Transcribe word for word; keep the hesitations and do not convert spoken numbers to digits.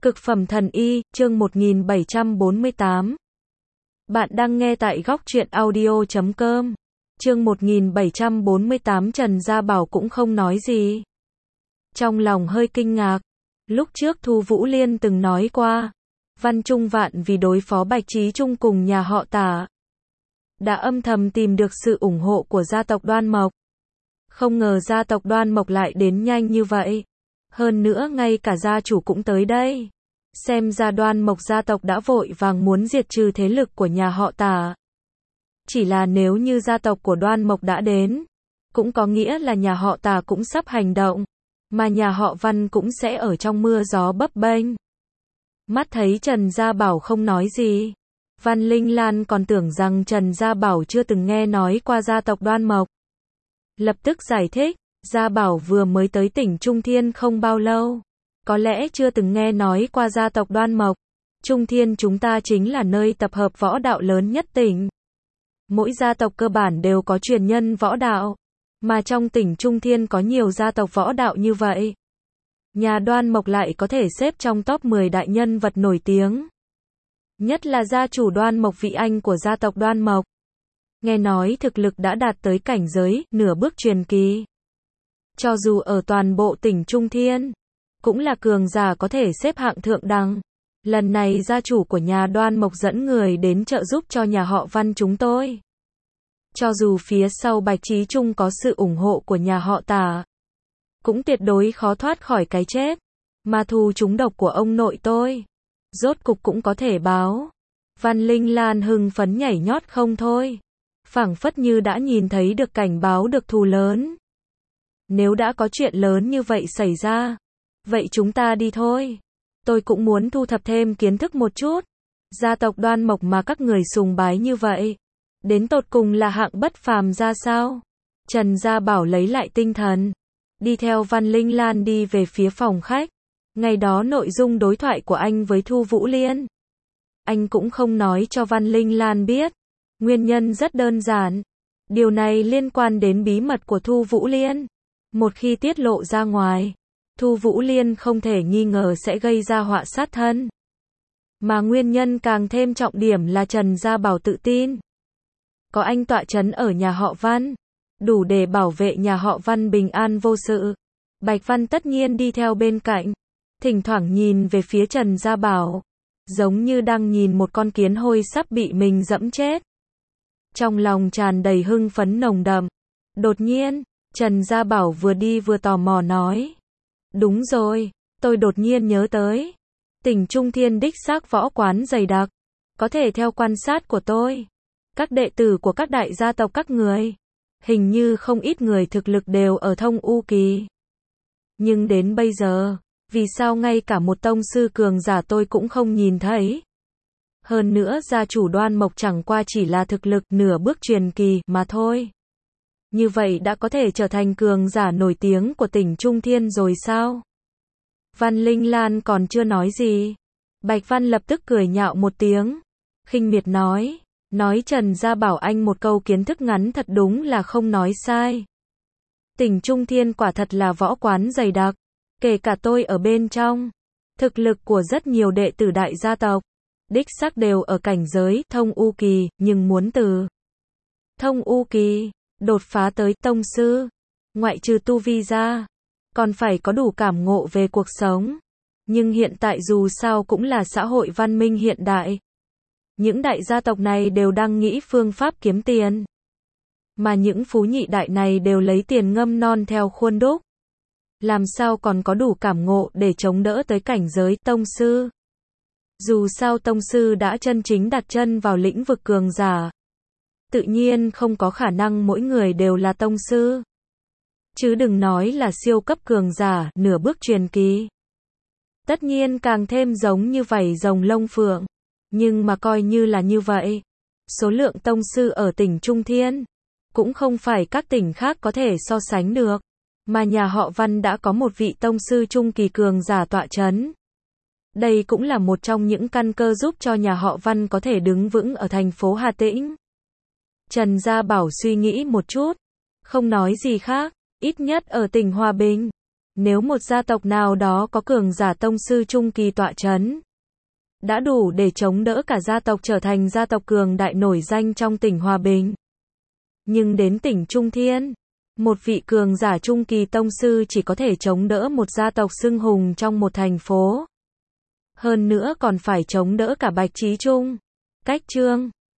Cực phẩm thần y, chương một nghìn bảy trăm bốn mươi tám. Bạn đang nghe tại góc truyện audio chấm com. Chương một nghìn bảy trăm bốn mươi tám. Trần Gia Bảo cũng không nói gì. Trong lòng hơi kinh ngạc. Lúc trước Thu Vũ Liên từng nói qua, Văn Trung Vạn vì đối phó Bạch Chí Trung cùng nhà họ Tả, đã âm thầm tìm được sự ủng hộ của gia tộc Đoan Mộc. Không ngờ gia tộc Đoan Mộc lại đến nhanh như vậy. Hơn nữa ngay cả gia chủ cũng tới đây. Xem ra Đoan Mộc gia tộc đã vội vàng muốn diệt trừ thế lực của nhà họ Tả. Chỉ là nếu như gia tộc của Đoan Mộc đã đến, cũng có nghĩa là nhà họ Tả cũng sắp hành động, mà nhà họ Văn cũng sẽ ở trong mưa gió bấp bênh. Mắt thấy Trần Gia Bảo không nói gì, Văn Linh Lan còn tưởng rằng Trần Gia Bảo chưa từng nghe nói qua gia tộc Đoan Mộc. Lập tức giải thích, Gia Bảo vừa mới tới tỉnh Trung Thiên không bao lâu, có lẽ chưa từng nghe nói qua gia tộc Đoan Mộc. Trung Thiên chúng ta chính là nơi tập hợp võ đạo lớn nhất tỉnh. Mỗi gia tộc cơ bản đều có truyền nhân võ đạo, mà trong tỉnh Trung Thiên có nhiều gia tộc võ đạo như vậy. Nhà Đoan Mộc lại có thể xếp trong top mười đại nhân vật nổi tiếng. Nhất là gia chủ Đoan Mộc vị anh của gia tộc Đoan Mộc. Nghe nói thực lực đã đạt tới cảnh giới nửa bước truyền kỳ. Cho dù ở toàn bộ tỉnh Trung Thiên, cũng là cường giả có thể xếp hạng thượng đẳng. Lần này gia chủ của nhà Đoan Mộc dẫn người đến trợ giúp cho nhà họ Văn chúng tôi. Cho dù phía sau Bạch Chí Trung có sự ủng hộ của nhà họ Tả, cũng tuyệt đối khó thoát khỏi cái chết. Mà thù trúng độc của ông nội tôi, rốt cục cũng có thể báo. Văn Linh Lan hưng phấn nhảy nhót không thôi. Phảng phất như đã nhìn thấy được cảnh báo được thù lớn. Nếu đã có chuyện lớn như vậy xảy ra, vậy chúng ta đi thôi. Tôi cũng muốn thu thập thêm kiến thức một chút. Gia tộc Đoan Mộc mà các người sùng bái như vậy, đến tột cùng là hạng bất phàm ra sao? Trần Gia Bảo lấy lại tinh thần, đi theo Văn Linh Lan đi về phía phòng khách. Ngày đó nội dung đối thoại của anh với Thu Vũ Liên, anh cũng không nói cho Văn Linh Lan biết. Nguyên nhân rất đơn giản. Điều này liên quan đến bí mật của Thu Vũ Liên. Một khi tiết lộ ra ngoài, Thu Vũ Liên không thể nghi ngờ sẽ gây ra họa sát thân. Mà nguyên nhân càng thêm trọng điểm là Trần Gia Bảo tự tin. Có anh tọa trấn ở nhà họ Văn, đủ để bảo vệ nhà họ Văn bình an vô sự. Bạch Văn tất nhiên đi theo bên cạnh, thỉnh thoảng nhìn về phía Trần Gia Bảo, giống như đang nhìn một con kiến hôi sắp bị mình dẫm chết. Trong lòng tràn đầy hưng phấn nồng đậm. Đột nhiên, Trần Gia Bảo vừa đi vừa tò mò nói. Đúng rồi, tôi đột nhiên nhớ tới. Tỉnh Trung Thiên đích xác võ quán dày đặc. Có thể theo quan sát của tôi, các đệ tử của các đại gia tộc các người, hình như không ít người thực lực đều ở thông U kỳ. Nhưng đến bây giờ, vì sao ngay cả một tông sư cường giả tôi cũng không nhìn thấy? Hơn nữa gia chủ Đoan Mộc chẳng qua chỉ là thực lực nửa bước truyền kỳ mà thôi. Như vậy đã có thể trở thành cường giả nổi tiếng của tỉnh Trung Thiên rồi sao? Văn Linh Lan còn chưa nói gì, Bạch Văn lập tức cười nhạo một tiếng, khinh miệt nói, nói Trần Gia Bảo anh một câu kiến thức ngắn thật đúng là không nói sai. Tỉnh Trung Thiên quả thật là võ quán dày đặc, kể cả tôi ở bên trong. Thực lực của rất nhiều đệ tử đại gia tộc, đích xác đều ở cảnh giới thông U kỳ, nhưng muốn từ thông U kỳ đột phá tới tông sư, ngoại trừ tu vi ra, còn phải có đủ cảm ngộ về cuộc sống. Nhưng hiện tại dù sao cũng là xã hội văn minh hiện đại. Những đại gia tộc này đều đang nghĩ phương pháp kiếm tiền. Mà những phú nhị đại này đều lấy tiền ngâm non theo khuôn đúc. Làm sao còn có đủ cảm ngộ để chống đỡ tới cảnh giới tông sư. Dù sao tông sư đã chân chính đặt chân vào lĩnh vực cường giả, tự nhiên không có khả năng mỗi người đều là tông sư. Chứ đừng nói là siêu cấp cường giả, nửa bước truyền kỳ. Tất nhiên càng thêm giống như vảy rồng lông phượng. Nhưng mà coi như là như vậy, số lượng tông sư ở tỉnh Trung Thiên cũng không phải các tỉnh khác có thể so sánh được. Mà nhà họ Văn đã có một vị tông sư trung kỳ cường giả tọa trấn. Đây cũng là một trong những căn cơ giúp cho nhà họ Văn có thể đứng vững ở thành phố Hà Tĩnh. Trần Gia Bảo suy nghĩ một chút, không nói gì khác. Ít nhất ở tỉnh Hòa Bình, Nếu một gia tộc nào đó có cường giả tông sư trung kỳ tọa chấn, đã đủ để chống đỡ cả gia tộc trở thành gia tộc cường đại nổi danh trong tỉnh Hòa Bình. Nhưng đến tỉnh Trung Thiên, một vị cường giả trung kỳ tông sư chỉ có thể chống đỡ một gia tộc xưng hùng trong một thành phố. Hơn nữa còn phải chống đỡ cả Bạch Chí Trung. Cách chương